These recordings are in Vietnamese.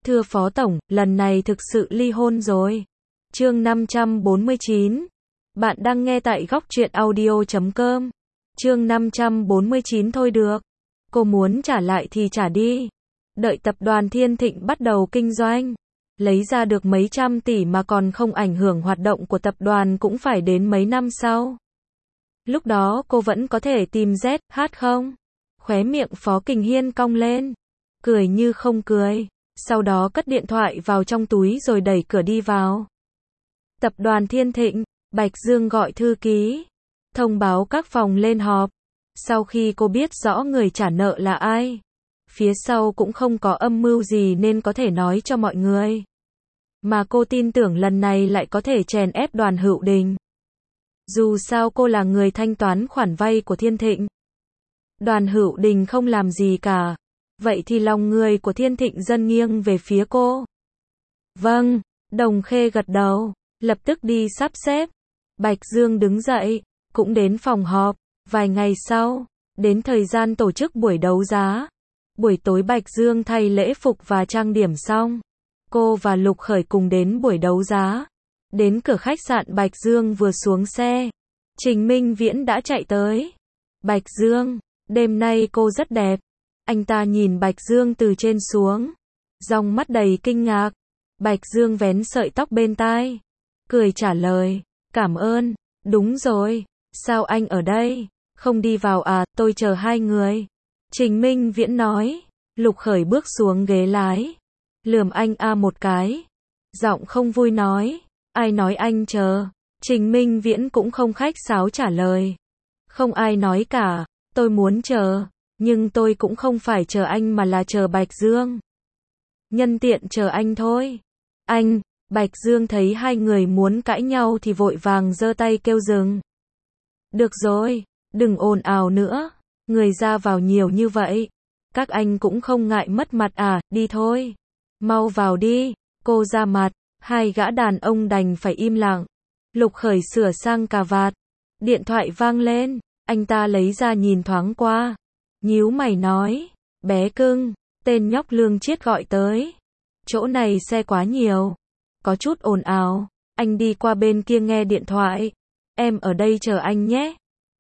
Thưa Phó Tổng, lần này thực sự ly hôn rồi. Chương 549. Bạn đang nghe tại góc truyện audio.com. Chương 549 thôi được. Cô muốn trả lại thì trả đi. Đợi tập đoàn Thiên Thịnh bắt đầu kinh doanh. Lấy ra được mấy trăm tỷ mà còn không ảnh hưởng hoạt động của tập đoàn cũng phải đến mấy năm sau. Lúc đó cô vẫn có thể tìm ZH không? Khóe miệng Phó Kình Hiên cong lên. Cười như không cười. Sau đó cất điện thoại vào trong túi rồi đẩy cửa đi vào. Tập đoàn Thiên Thịnh, Bạch Dương gọi thư ký. Thông báo các phòng lên họp. Sau khi cô biết rõ người trả nợ là ai, phía sau cũng không có âm mưu gì nên có thể nói cho mọi người. Mà cô tin tưởng lần này lại có thể chèn ép Đoàn Hữu Đình. Dù sao cô là người thanh toán khoản vay của Thiên Thịnh. Đoàn Hữu Đình không làm gì cả. Vậy thì lòng người của Thiên Thịnh dần nghiêng về phía cô. Vâng, Đồng Khê gật đầu, lập tức đi sắp xếp. Bạch Dương đứng dậy, cũng đến phòng họp. Vài ngày sau, đến thời gian tổ chức buổi đấu giá. Buổi tối Bạch Dương thay lễ phục và trang điểm xong. Cô và Lục Khởi cùng đến buổi đấu giá. Đến cửa khách sạn Bạch Dương vừa xuống xe, Trình Minh Viễn đã chạy tới. Bạch Dương, đêm nay cô rất đẹp. Anh ta nhìn Bạch Dương từ trên xuống, dòng mắt đầy kinh ngạc. Bạch Dương vén sợi tóc bên tai, cười trả lời, cảm ơn. Đúng rồi, sao anh ở đây, không đi vào à, tôi chờ hai người. Trình Minh Viễn nói. Lục Khởi bước xuống ghế lái, lườm anh một cái, giọng không vui nói, ai nói anh chờ. Trình Minh Viễn cũng không khách sáo trả lời, không ai nói cả, tôi muốn chờ, nhưng tôi cũng không phải chờ anh mà là chờ Bạch Dương. Nhân tiện chờ anh thôi. Anh, Bạch Dương thấy hai người muốn cãi nhau thì vội vàng giơ tay kêu dừng. Được rồi, đừng ồn ào nữa, người ra vào nhiều như vậy. Các anh cũng không ngại mất mặt à, đi thôi. Mau vào đi, cô ra mặt, hai gã đàn ông đành phải im lặng. Lục Khởi sửa sang cà vạt. Điện thoại vang lên, anh ta lấy ra nhìn thoáng qua. Nhíu mày nói, bé cưng, tên nhóc Lương Chiết gọi tới. Chỗ này xe quá nhiều, có chút ồn ào, anh đi qua bên kia nghe điện thoại. Em ở đây chờ anh nhé.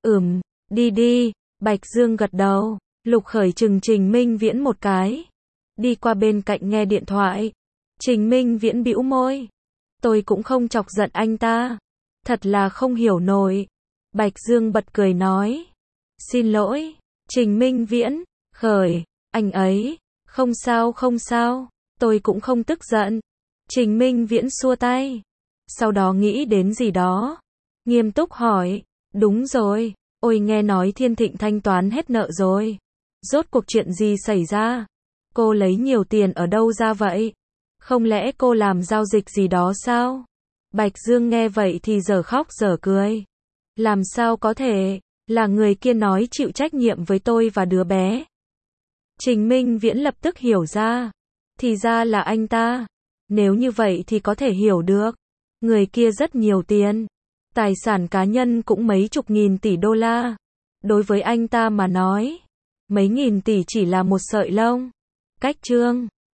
Đi đi, Bạch Dương gật đầu. Lục Khởi chừng Trình Minh Viễn một cái, đi qua bên cạnh nghe điện thoại. Trình Minh Viễn bĩu môi, tôi cũng không chọc giận anh ta, thật là không hiểu nổi. Bạch Dương bật cười nói, xin lỗi, Trình Minh Viễn. Khởi, anh ấy, không sao, tôi cũng không tức giận. Trình Minh Viễn xua tay, sau đó nghĩ đến gì đó, nghiêm túc hỏi, đúng rồi, ôi nghe nói Thiên Thịnh thanh toán hết nợ rồi. Rốt cuộc chuyện gì xảy ra? Cô lấy nhiều tiền ở đâu ra vậy? Không lẽ cô làm giao dịch gì đó sao? Bạch Dương nghe vậy thì dở khóc dở cười. Làm sao có thể? Là người kia nói chịu trách nhiệm với tôi và đứa bé. Trình Minh Viễn lập tức hiểu ra. Thì ra là anh ta. Nếu như vậy thì có thể hiểu được. Người kia rất nhiều tiền. Tài sản cá nhân cũng mấy chục nghìn tỷ đô la. Đối với anh ta mà nói, mấy nghìn tỷ chỉ là một sợi lông. Cách chương